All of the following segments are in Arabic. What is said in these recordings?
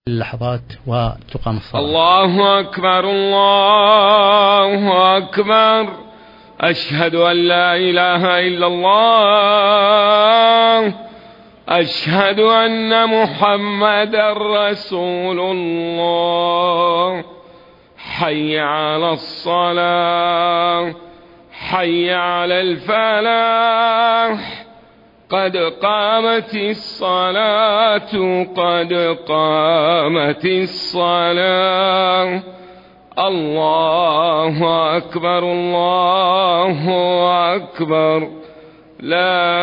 اللحظات وتقام الصلاة. الله أكبر الله أكبر، أشهد أن لا إله إلا الله، أشهد أن محمدا رسول الله. حي على الصلاة، حي على الفلاح، قد قامت الصلاة، قد قامت الصلاة. الله أكبر الله أكبر، لا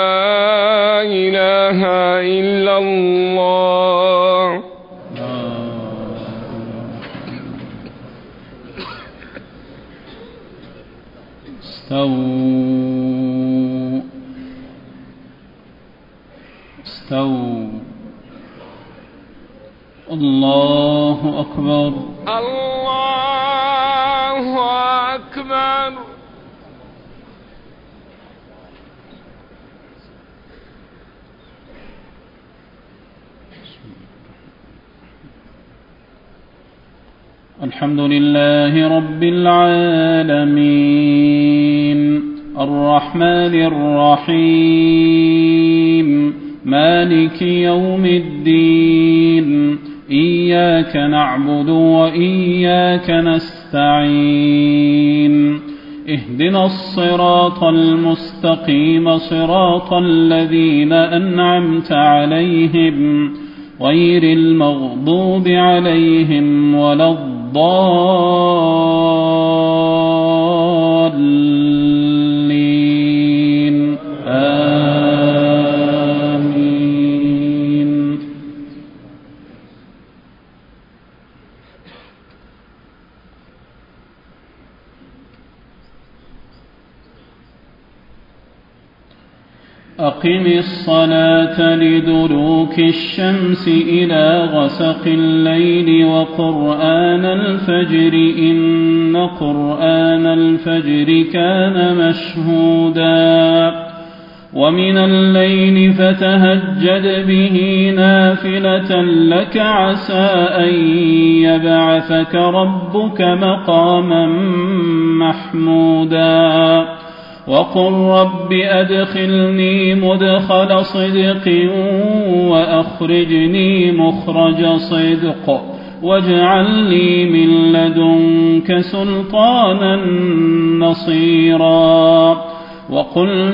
إله إلا الله. استووا. الله أكبر الله أكبر. الحمد لله رب العالمين، الرحمن الرحيم، مالك يوم الدين، إياك نعبد وإياك نستعين، اهدنا الصراط المستقيم، صراط الذين أنعمت عليهم غير المغضوب عليهم ولا الضالين، آمين. أقم الصلاة لدلوك الشمس إلى غسق الليل وقرآن الفجر، إن قرآن الفجر كان مشهودا، ومن الليل فتهجد به نافلة لك، عسى أن يبعثك ربك مقاما محمودا. وقل رب أدخلني مدخل صدق وأخرجني مخرج صدق، واجعل لي من لدنك سلطانا نصيرا. وقل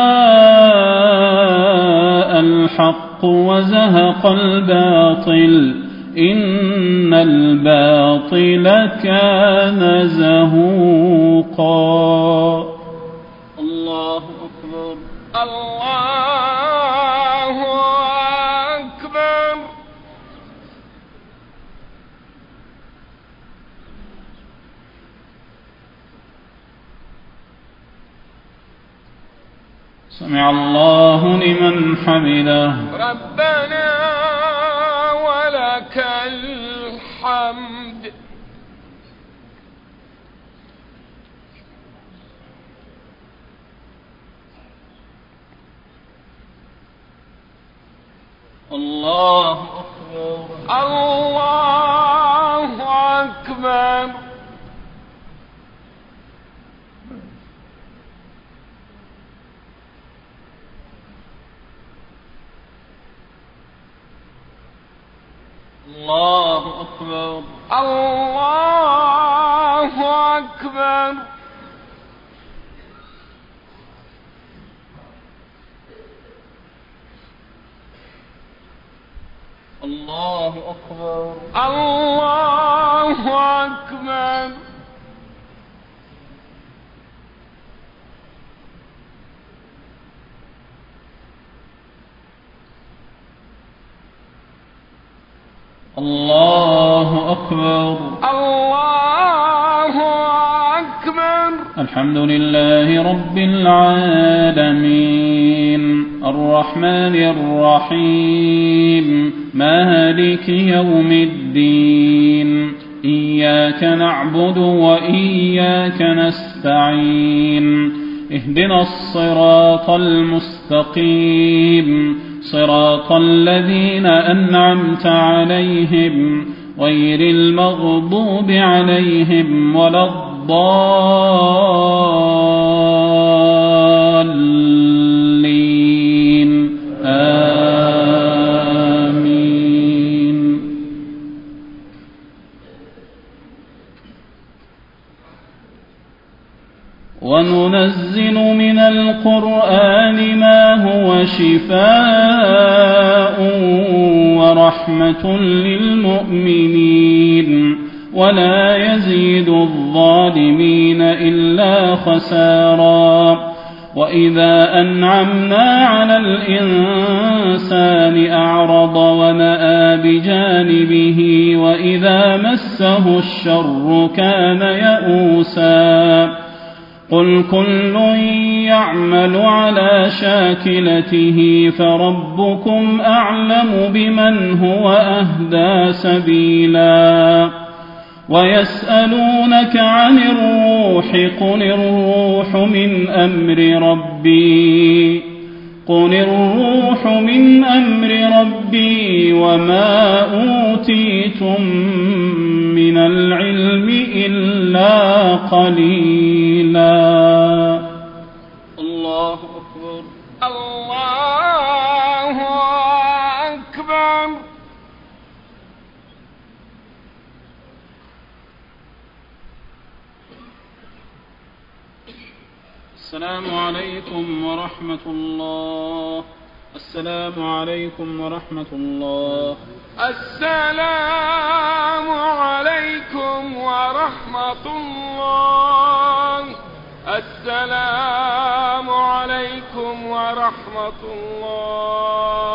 جاء الحق وزهق الباطل، إن الباطل كان زهوقا. الله أكبر الله أكبر. سمع الله لمن حمده، ربنا ولك الحمد. الله أكبر الله أكبر. الله أكبر الله أكبر. الله أكبر الله أكبر. الله أكبر الله أكبر. الحمد لله رب العالمين، الرحمن الرحيم، مالك يوم الدين، إياك نعبد وإياك نستعين، اهدنا الصراط المستقيم، صراط الذين أنعمت عليهم غير المغضوب عليهم ولا الضالين آمين. وننزل من القرآن ما هو شفاء ورحمة للمؤمنين ولا يزيد الظالمين إلا خسارا. وإذا أنعمنا على الإنسان أعرض ونأى بجانبه وإذا مسه الشر كان يئوسا. قل كل يعمل على شاكلته فربكم أعلم بمن هو أهدى سبيلا. ويسألونك عن الروح قل الروح من أمر ربي وما أوتيتم من العلم إلا قليلا. الله أكبر. الله أكبر. السلام عليكم ورحمة الله. السلام عليكم ورحمة الله. السلام عليكم ورحمة الله. السلام عليكم ورحمة الله.